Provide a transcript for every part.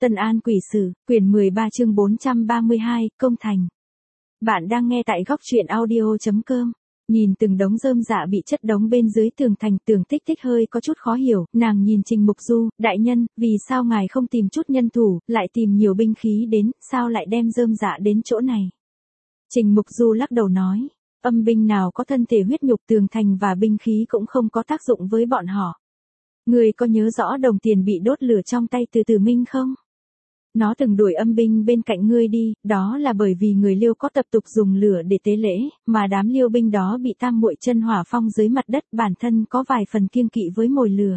Tân An Quỷ Sử, quyển 13 chương 432, Công Thành. Bạn đang nghe tại góc truyện audio.com. Nhìn từng đống rơm rạ bị chất đống bên dưới tường thành, Tưởng Tích Tích hơi có chút khó hiểu, nàng nhìn Trình Mục Du, đại nhân, vì sao ngài không tìm chút nhân thủ, lại tìm nhiều binh khí đến, sao lại đem rơm rạ đến chỗ này? Trình Mục Du lắc đầu nói, âm binh nào có thân thể huyết nhục, tường thành và binh khí cũng không có tác dụng với bọn họ. Người có nhớ rõ đồng tiền bị đốt lửa trong tay từ Tử Minh không? Nó từng đuổi âm binh bên cạnh ngươi đi, đó là bởi vì người Liêu có tập tục dùng lửa để tế lễ, mà đám Liêu binh đó bị tam muội chân hỏa phong dưới mặt đất, bản thân có vài phần kiêng kỵ với mồi lửa.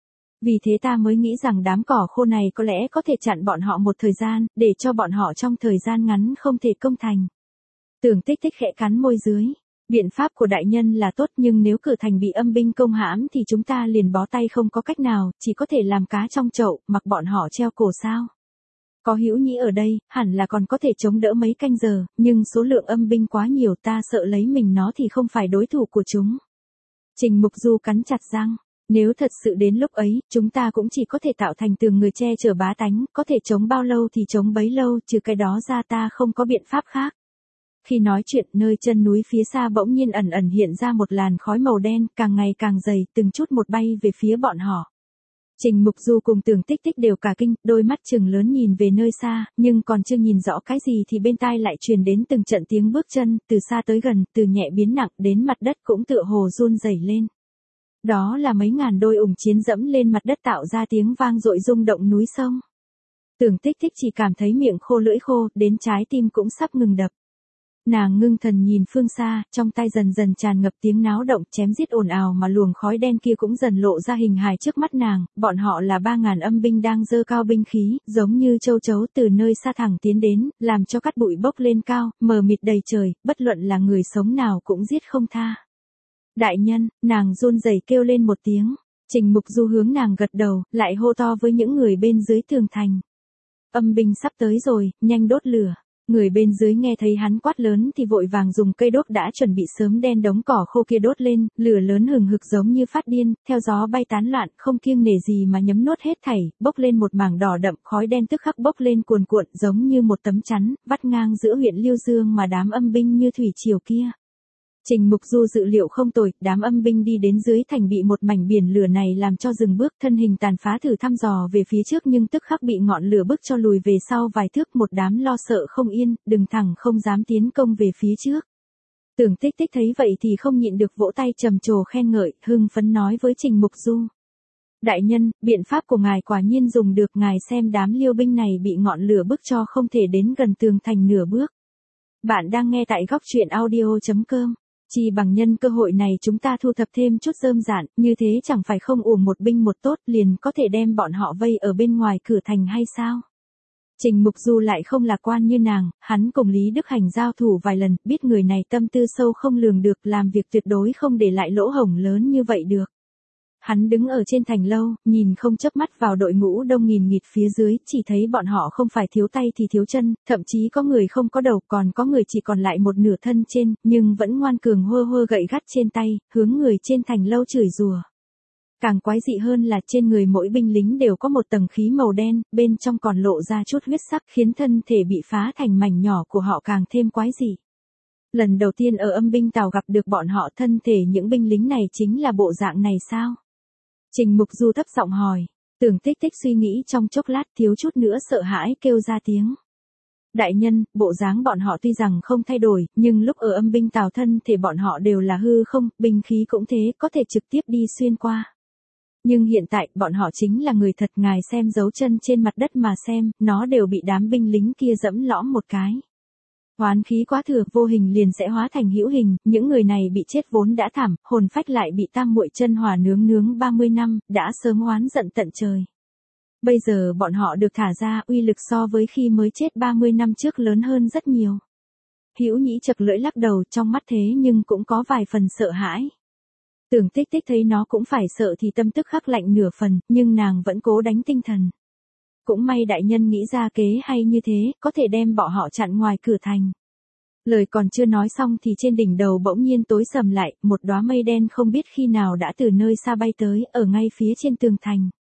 Vì thế ta mới nghĩ rằng đám cỏ khô này có lẽ có thể chặn bọn họ một thời gian, để cho bọn họ trong thời gian ngắn không thể công thành. Tưởng Tích Tích khẽ cắn môi dưới. Biện pháp của đại nhân là tốt, nhưng nếu cửa thành bị âm binh công hãm thì chúng ta liền bó tay không có cách nào, chỉ có thể làm cá trong chậu, mặc bọn họ treo cổ sao. Có Hữu Nhĩ ở đây, hẳn là còn có thể chống đỡ mấy canh giờ, nhưng số lượng âm binh quá nhiều, ta sợ lấy mình nó thì không phải đối thủ của chúng. Trình Mục Du cắn chặt răng, nếu thật sự đến lúc ấy, chúng ta cũng chỉ có thể tạo thành tường người che chở bá tánh, có thể chống bao lâu thì chống bấy lâu, trừ cái đó ra ta không có biện pháp khác. Khi nói chuyện, nơi chân núi phía xa bỗng nhiên ẩn ẩn hiện ra một làn khói màu đen, càng ngày càng dày, từng chút một bay về phía bọn họ. Trình Mục Du cùng Tưởng Tích Tích đều cả kinh, đôi mắt trừng lớn nhìn về nơi xa, nhưng còn chưa nhìn rõ cái gì thì bên tai lại truyền đến từng trận tiếng bước chân, từ xa tới gần, từ nhẹ biến nặng, đến mặt đất cũng tựa hồ run rẩy lên. Đó là mấy ngàn đôi ủng chiến dẫm lên mặt đất tạo ra tiếng vang dội rung động núi sông. Tưởng Tích Tích chỉ cảm thấy miệng khô lưỡi khô, đến trái tim cũng sắp ngừng đập. Nàng ngưng thần nhìn phương xa, trong tay dần dần tràn ngập tiếng náo động, chém giết ồn ào, mà luồng khói đen kia cũng dần lộ ra hình hài trước mắt nàng. Bọn họ là 3.000 âm binh đang giơ cao binh khí, giống như châu chấu từ nơi xa thẳng tiến đến, làm cho cát bụi bốc lên cao, mờ mịt đầy trời, bất luận là người sống nào cũng giết không tha. Đại nhân, nàng run rẩy kêu lên một tiếng. Trình Mục Du hướng nàng gật đầu, lại hô to với những người bên dưới tường thành. Âm binh sắp tới rồi, nhanh đốt lửa. Người bên dưới nghe thấy hắn quát lớn thì vội vàng dùng cây đốt đã chuẩn bị sớm đen đống cỏ khô kia đốt lên, lửa lớn hừng hực giống như phát điên, theo gió bay tán loạn, không kiêng nể gì mà nhấm nuốt hết thảy, bốc lên một mảng đỏ đậm, khói đen tức khắc bốc lên cuồn cuộn giống như một tấm chắn, vắt ngang giữa huyện Liêu Dương mà đám âm binh như thủy triều kia. Trình Mục Du dự liệu không tồi, đám âm binh đi đến dưới thành bị một mảnh biển lửa này làm cho dừng bước, thân hình tàn phá thử thăm dò về phía trước nhưng tức khắc bị ngọn lửa bức cho lùi về sau vài thước, một đám lo sợ không yên, đứng thẳng không dám tiến công về phía trước. Tưởng Tích Tích thấy vậy thì không nhịn được vỗ tay trầm trồ khen ngợi, hưng phấn nói với Trình Mục Du. Đại nhân, biện pháp của ngài quả nhiên dùng được, ngài xem đám Liêu binh này bị ngọn lửa bức cho không thể đến gần tường thành nửa bước. Bạn đang nghe tại góc truyện audio.com. Chỉ bằng nhân cơ hội này chúng ta thu thập thêm chút rơm rạn, như thế chẳng phải không uổng một binh một tốt, liền có thể đem bọn họ vây ở bên ngoài cửa thành hay sao? Trình Mục Du lại không lạc quan như nàng, hắn cùng Lý Đức Hành giao thủ vài lần, biết người này tâm tư sâu không lường được, làm việc tuyệt đối không để lại lỗ hổng lớn như vậy được. Hắn đứng ở trên thành lâu, nhìn không chớp mắt vào đội ngũ đông nghìn nghịt phía dưới, chỉ thấy bọn họ không phải thiếu tay thì thiếu chân, thậm chí có người không có đầu, còn có người chỉ còn lại một nửa thân trên, nhưng vẫn ngoan cường hơ hơ gậy gắt trên tay, hướng người trên thành lâu chửi rủa. Càng quái dị hơn là trên người mỗi binh lính đều có một tầng khí màu đen, bên trong còn lộ ra chút huyết sắc, khiến thân thể bị phá thành mảnh nhỏ của họ càng thêm quái dị. Lần đầu tiên ở âm binh tàu gặp được bọn họ, thân thể những binh lính này chính là bộ dạng này sao? Trình Mục Du thấp giọng hỏi. Tưởng Tích Tích suy nghĩ trong chốc lát, thiếu chút nữa sợ hãi kêu ra tiếng. Đại nhân, bộ dáng bọn họ tuy rằng không thay đổi, nhưng lúc ở âm binh tào thân thể bọn họ đều là hư không, binh khí cũng thế, có thể trực tiếp đi xuyên qua. Nhưng hiện tại, bọn họ chính là người thật, ngài xem dấu chân trên mặt đất mà xem, nó đều bị đám binh lính kia dẫm lõm một cái. Oán khí quá thừa, vô hình liền sẽ hóa thành hữu hình, những người này bị chết vốn đã thảm, hồn phách lại bị tam muội chân hỏa nướng 30 năm, đã sớm oán giận tận trời. Bây giờ bọn họ được thả ra, uy lực so với khi mới chết 30 năm trước lớn hơn rất nhiều. Hữu Nhĩ chật lưỡi lắc đầu, trong mắt thế nhưng cũng có vài phần sợ hãi. Tưởng Tích Tích thấy nó cũng phải sợ thì tâm tức khắc lạnh nửa phần, nhưng nàng vẫn cố đánh tinh thần. Cũng may đại nhân nghĩ ra kế hay như thế, có thể đem bọn họ chặn ngoài cửa thành. Lời còn chưa nói xong thì trên đỉnh đầu bỗng nhiên tối sầm lại, một đóa mây đen không biết khi nào đã từ nơi xa bay tới, ở ngay phía trên tường thành.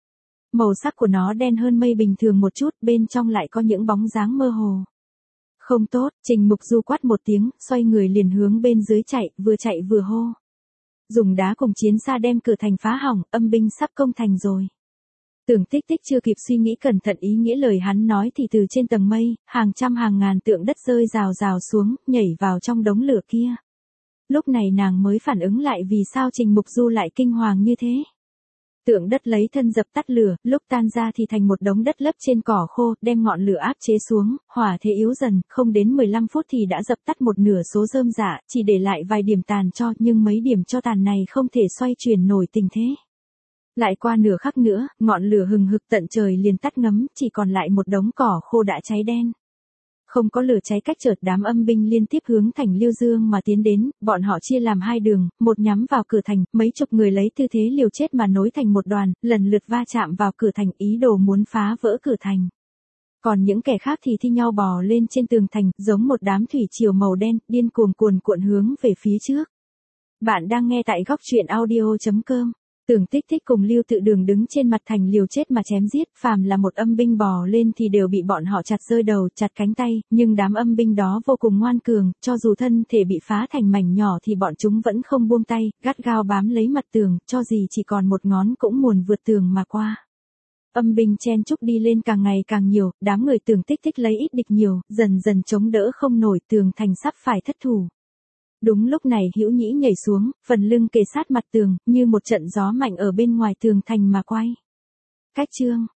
Màu sắc của nó đen hơn mây bình thường một chút, bên trong lại có những bóng dáng mơ hồ. Không tốt, Trình Mục Du quát một tiếng, xoay người liền hướng bên dưới chạy vừa hô. Dùng đá cùng chiến xa đem cửa thành phá hỏng, âm binh sắp công thành rồi. Tưởng Tích Tích chưa kịp suy nghĩ cẩn thận ý nghĩa lời hắn nói thì từ trên tầng mây, hàng trăm hàng ngàn tượng đất rơi rào rào xuống, nhảy vào trong đống lửa kia. Lúc này nàng mới phản ứng lại vì sao Trình Mục Du lại kinh hoàng như thế. Tượng đất lấy thân dập tắt lửa, lúc tan ra thì thành một đống đất lấp trên cỏ khô, đem ngọn lửa áp chế xuống, hỏa thế yếu dần, không đến 15 phút thì đã dập tắt một nửa số rơm rạ, chỉ để lại vài điểm tàn tro, nhưng mấy điểm tro tàn này không thể xoay chuyển nổi tình thế. Lại qua nửa khắc nữa, ngọn lửa hừng hực tận trời liền tắt ngấm, chỉ còn lại một đống cỏ khô đã cháy đen. Không có lửa cháy cách chợt, đám âm binh liên tiếp hướng thành Liêu Dương mà tiến đến, bọn họ chia làm hai đường, một nhắm vào cửa thành, mấy chục người lấy tư thế liều chết mà nối thành một đoàn, lần lượt va chạm vào cửa thành, ý đồ muốn phá vỡ cửa thành. Còn những kẻ khác thì thi nhau bò lên trên tường thành, giống một đám thủy triều màu đen, điên cuồng cuồn hướng về phía trước. Bạn đang nghe tại góc truyện audio.com. Tưởng Tích Tích cùng Lưu Tự Đường đứng trên mặt thành liều chết mà chém giết, phàm là một âm binh bò lên thì đều bị bọn họ chặt rơi đầu, chặt cánh tay, nhưng đám âm binh đó vô cùng ngoan cường, cho dù thân thể bị phá thành mảnh nhỏ thì bọn chúng vẫn không buông tay, gắt gao bám lấy mặt tường, cho gì chỉ còn một ngón cũng muốn vượt tường mà qua. Âm binh chen chúc đi lên càng ngày càng nhiều, đám người Tưởng Tích Tích lấy ít địch nhiều, dần dần chống đỡ không nổi, tường thành sắp phải thất thủ. Đúng lúc này Hữu Nhĩ nhảy xuống, phần lưng kề sát mặt tường, như một trận gió mạnh ở bên ngoài tường thành mà quay. Cách chương